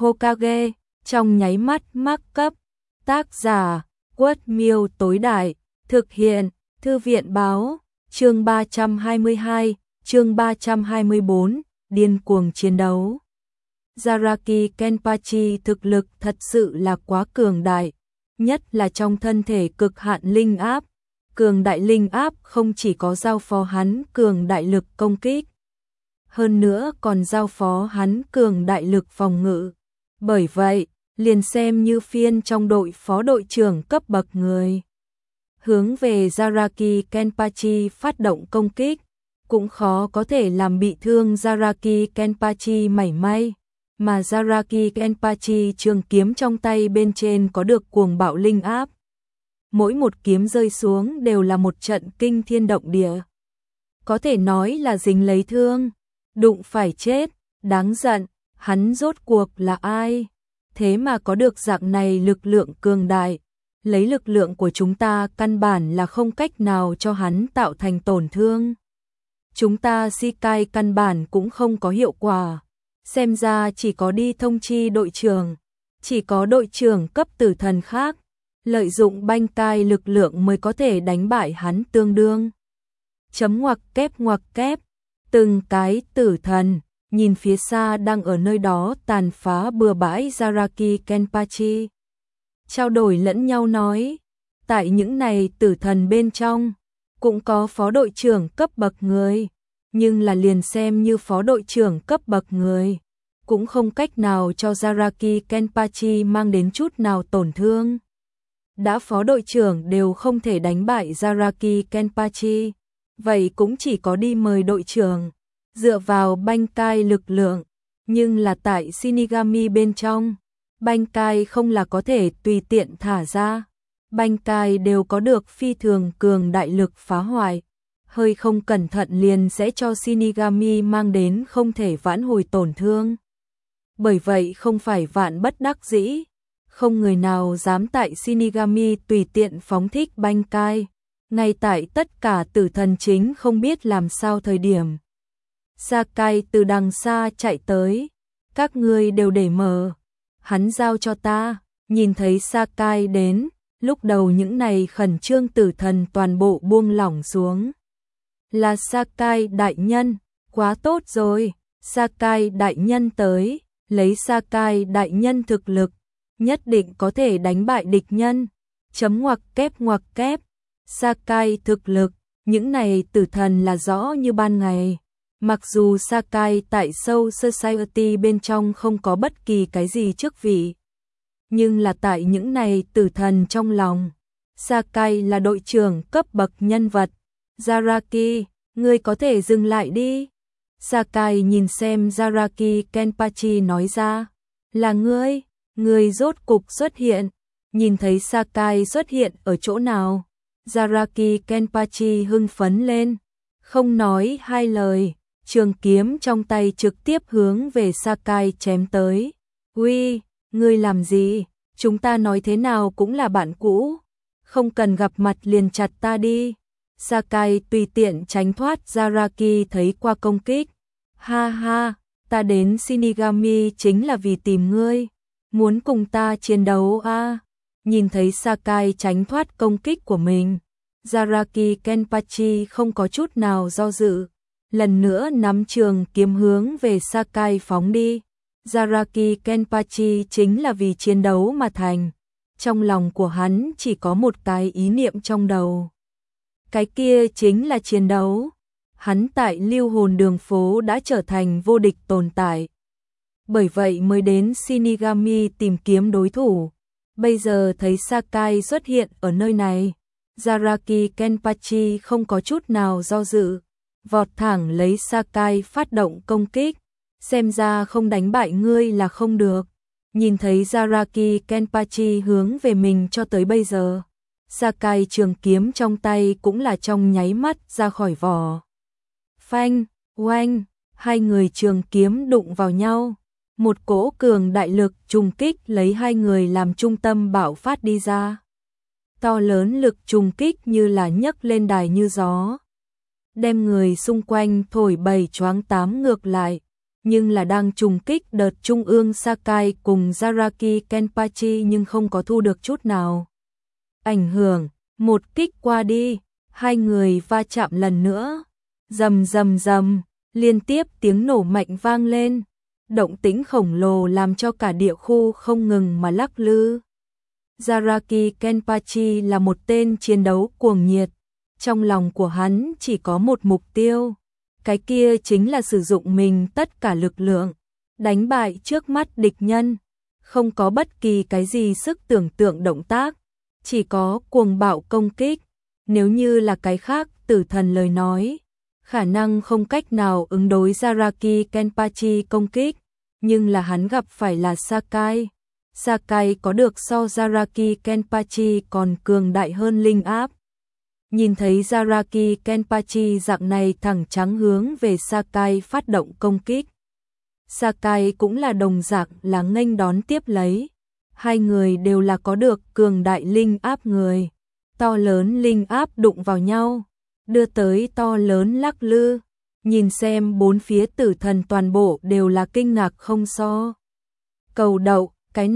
Hokage, trong nháy mắt mắc cấp. Tác giả, Quất Miêu tối đại, thực hiện, Thư viện báo, chương 322, chương 324, điên cuồng chiến đấu. Zaraki Kenpachi thực lực thật sự là quá cường đại, nhất là trong thân thể cực hạn linh áp. Cường đại linh áp không chỉ có giao phó hắn cường đại lực công kích, hơn nữa còn giao phó hắn cường đại lực phòng ngự. Bởi vậy, liền xem như phiên trong đội phó đội trưởng cấp bậc người hướng về Zaraki Kenpachi phát động công kích, cũng khó có thể làm bị thương Zaraki Kenpachi mảy may, mà Zaraki Kenpachi trường kiếm trong tay bên trên có được cuồng bạo linh áp. Mỗi một kiếm rơi xuống đều là một trận kinh thiên động địa. Có thể nói là dính lấy thương, đụng phải chết, đáng giận, hắn rốt cuộc là ai? Thế mà có được dạng này lực lượng cường đại, lấy lực lượng của chúng ta căn bản là không cách nào cho hắn tạo thành tổn thương. Chúng ta Shikai căn bản cũng không có hiệu quả, xem ra chỉ có đi thông chi đội trưởng, chỉ có đội trưởng cấp tử thần khác, lợi dụng banh cai lực lượng mới có thể đánh bại hắn tương đương. Ngoặc kép, từng cái tử thần, nhìn phía xa đang ở nơi đó tàn phá bừa bãi Zaraki Kenpachi. Trao đổi lẫn nhau nói, tại những này tử thần bên trong, cũng có phó đội trưởng cấp bậc người, nhưng là liền xem như phó đội trưởng cấp bậc người, cũng không cách nào cho Zaraki Kenpachi mang đến chút nào tổn thương. Đã phó đội trưởng đều không thể đánh bại Zaraki Kenpachi, vậy cũng chỉ có đi mời đội trưởng, dựa vào banh cai lực lượng, nhưng là tại Shinigami bên trong, banh cai không là có thể tùy tiện thả ra, banh cai đều có được phi thường cường đại lực phá hoại, hơi không cẩn thận liền sẽ cho Shinigami mang đến không thể vãn hồi tổn thương. Bởi vậy không phải vạn bất đắc dĩ, không người nào dám tại Shinigami tùy tiện phóng thích banh cai, ngay tại tất cả tử thần chính không biết làm sao thời điểm. Sakai từ đằng xa chạy tới, các ngươi đều để mờ, hắn giao cho ta. Nhìn thấy Sakai đến, lúc đầu những này khẩn trương tử thần toàn bộ buông lỏng xuống. Là Sakai đại nhân, quá tốt rồi, Sakai đại nhân tới, lấy Sakai đại nhân thực lực, nhất định có thể đánh bại địch nhân. Ngoặc kép, Sakai thực lực, những này tử thần là rõ như ban ngày. Mặc dù Sakai tại Soul Society bên trong không có bất kỳ cái gì chức vị, nhưng là tại những này tử thần trong lòng, Sakai là đội trưởng cấp bậc nhân vật. Zaraki, ngươi có thể dừng lại đi. Sakai nhìn xem Zaraki Kenpachi nói ra, là ngươi rốt cục xuất hiện. Nhìn thấy Sakai xuất hiện ở chỗ nào, Zaraki Kenpachi hưng phấn lên, không nói hai lời, trường kiếm trong tay trực tiếp hướng về Sakai chém tới. Uy, ngươi làm gì? Chúng ta nói thế nào cũng là bạn cũ, không cần gặp mặt liền chặt ta đi. Sakai tùy tiện tránh thoát Zaraki thấy qua công kích. Ha ha, ta đến Shinigami chính là vì tìm ngươi, muốn cùng ta chiến đấu à? Nhìn thấy Sakai tránh thoát công kích của mình, Zaraki Kenpachi không có chút nào do dự, lần nữa nắm trường kiếm hướng về Sakai phóng đi. Zaraki Kenpachi chính là vì chiến đấu mà thành, trong lòng của hắn chỉ có một cái ý niệm trong đầu. Cái kia chính là chiến đấu. Hắn tại Lưu Hồn Đường phố đã trở thành vô địch tồn tại. Bởi vậy mới đến Shinigami tìm kiếm đối thủ. Bây giờ thấy Sakai xuất hiện ở nơi này, Zaraki Kenpachi không có chút nào do dự, vọt thẳng lấy Sakai phát động công kích. Xem ra không đánh bại ngươi là không được. Nhìn thấy Zaraki Kenpachi hướng về mình cho tới bây giờ, Sakai trường kiếm trong tay cũng là trong nháy mắt ra khỏi vỏ. Phanh, oanh, hai người trường kiếm đụng vào nhau. Một cỗ cường đại lực trùng kích lấy hai người làm trung tâm bạo phát đi ra. To lớn lực trùng kích như là nhấc lên đài như gió, đem người xung quanh thổi bầy choáng tám ngược lại. nhưng là đang trùng kích đợt trung ương Sakai cùng Zaraki Kenpachi nhưng không có thu được chút nào ảnh hưởng. Một kích qua đi, hai người va chạm lần nữa. Rầm rầm rầm, liên tiếp tiếng nổ mạnh vang lên. Động tĩnh khổng lồ làm cho cả địa khu không ngừng mà lắc lư. Zaraki Kenpachi là một tên chiến đấu cuồng nhiệt. Trong lòng của hắn chỉ có một mục tiêu. Cái kia chính là sử dụng mình tất cả lực lượng. Đánh bại trước mắt địch nhân. Không có bất kỳ cái gì sức tưởng tượng động tác. Chỉ có cuồng bạo công kích. Nếu như là cái khác tử thần lời nói. Khả năng không cách nào ứng đối Zaraki Kenpachi công kích. Nhưng là hắn gặp phải là Sakai. Sakai có được so Zaraki Kenpachi còn cường đại hơn linh áp. Nhìn thấy Zaraki Kenpachi dạng này thẳng trắng hướng về Sakai phát động công kích. Sakai cũng là đồng dạng là nghênh đón tiếp lấy. Hai người đều là có được cường đại linh áp người. To lớn linh áp đụng vào nhau, đưa tới to lớn lắc lư. Nhìn xem bốn phía tử thần toàn bộ đều là kinh ngạc không so. Cầu đậu,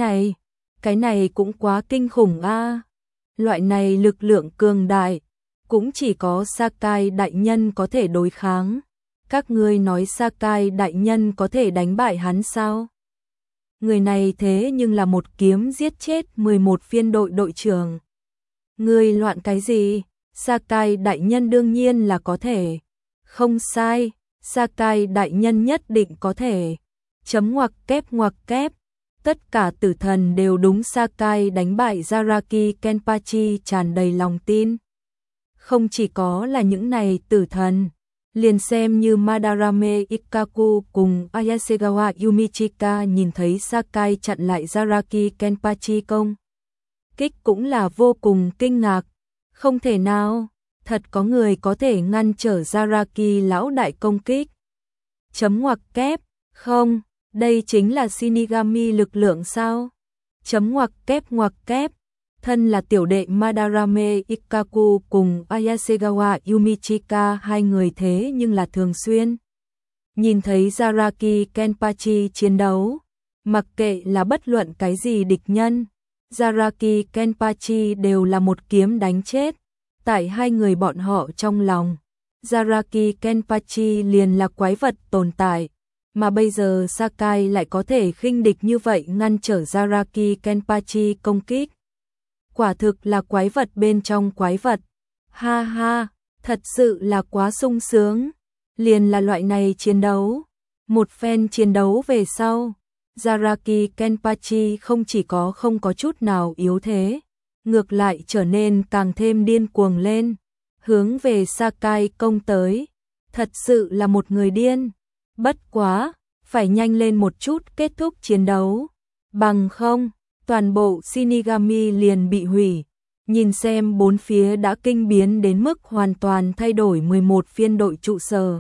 cái này cũng quá kinh khủng a. Loại này lực lượng cường đại, cũng chỉ có Sakai đại nhân có thể đối kháng. Các ngươi nói Sakai đại nhân có thể đánh bại hắn sao? Người này thế nhưng là một kiếm giết chết 11 phiên đội đội trưởng. Ngươi loạn cái gì? Sakai đại nhân đương nhiên là có thể. Không sai, Sakai đại nhân nhất định có thể. Chấm ngoặc kép. Tất cả tử thần đều đúng Sakai đánh bại Zaraki Kenpachi tràn đầy lòng tin. Không chỉ có là những này tử thần, liền xem như Madarame Ikkaku cùng Ayasegawa Yumichika nhìn thấy Sakai chặn lại Zaraki Kenpachi công kích cũng là vô cùng kinh ngạc. Không thể nào, thật có người có thể ngăn trở Zaraki lão đại công kích. Chấm ngoặc kép, không, đây chính là Shinigami lực lượng sao? Chấm ngoặc kép. Thân là tiểu đệ Madarame Ikkaku cùng Ayasegawa Yumichika hai người thế nhưng là thường xuyên nhìn thấy Zaraki Kenpachi chiến đấu, mặc kệ là bất luận cái gì địch nhân, Zaraki Kenpachi đều là một kiếm đánh chết. Tại hai người bọn họ trong lòng, Zaraki Kenpachi liền là quái vật tồn tại, mà bây giờ Sakai lại có thể khinh địch như vậy ngăn trở Zaraki Kenpachi công kích. Quả thực là quái vật bên trong quái vật. Ha ha, thật sự là quá sung sướng. Liền là loại này chiến đấu. Một phen chiến đấu về sau, Zaraki Kenpachi không chỉ có không có chút nào yếu thế, ngược lại trở nên càng thêm điên cuồng lên, hướng về Sakai công tới. Thật sự là một người điên. Bất quá, phải nhanh lên một chút kết thúc chiến đấu. Bằng không, toàn bộ Shinigami liền bị hủy. Nhìn xem bốn phía đã kinh biến đến mức hoàn toàn thay đổi 11 phiên đội trụ sở.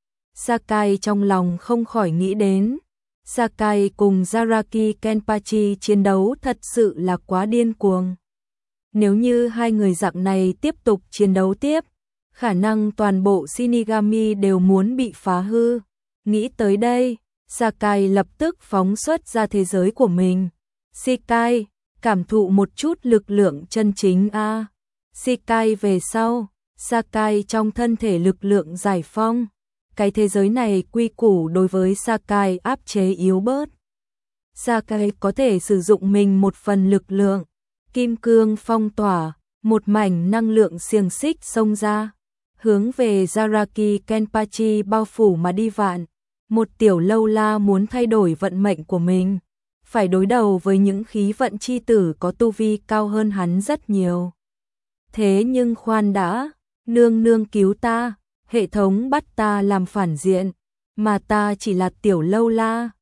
Sakai trong lòng không khỏi nghĩ đến. Sakai cùng Zaraki Kenpachi chiến đấu thật sự là quá điên cuồng. Nếu như hai người dạng này tiếp tục chiến đấu tiếp, khả năng toàn bộ Shinigami đều muốn bị phá hư. Nghĩ tới đây, Sakai lập tức phóng xuất ra thế giới của mình. Shikai, cảm thụ một chút lực lượng chân chính a. Shikai về sau, Sakai trong thân thể lực lượng giải phong. Cái thế giới này quy củ đối với Sakai áp chế yếu bớt. Sakai có thể sử dụng mình một phần lực lượng. Kim cương phong tỏa, một mảnh năng lượng xiềng xích xông ra, hướng về Zaraki Kenpachi bao phủ mà đi vạn. Một tiểu lâu la muốn thay đổi vận mệnh của mình, phải đối đầu với những khí vận chi tử có tu vi cao hơn hắn rất nhiều. Thế nhưng khoan đã, nương nương cứu ta, hệ thống bắt ta làm phản diện, mà ta chỉ là tiểu lâu la.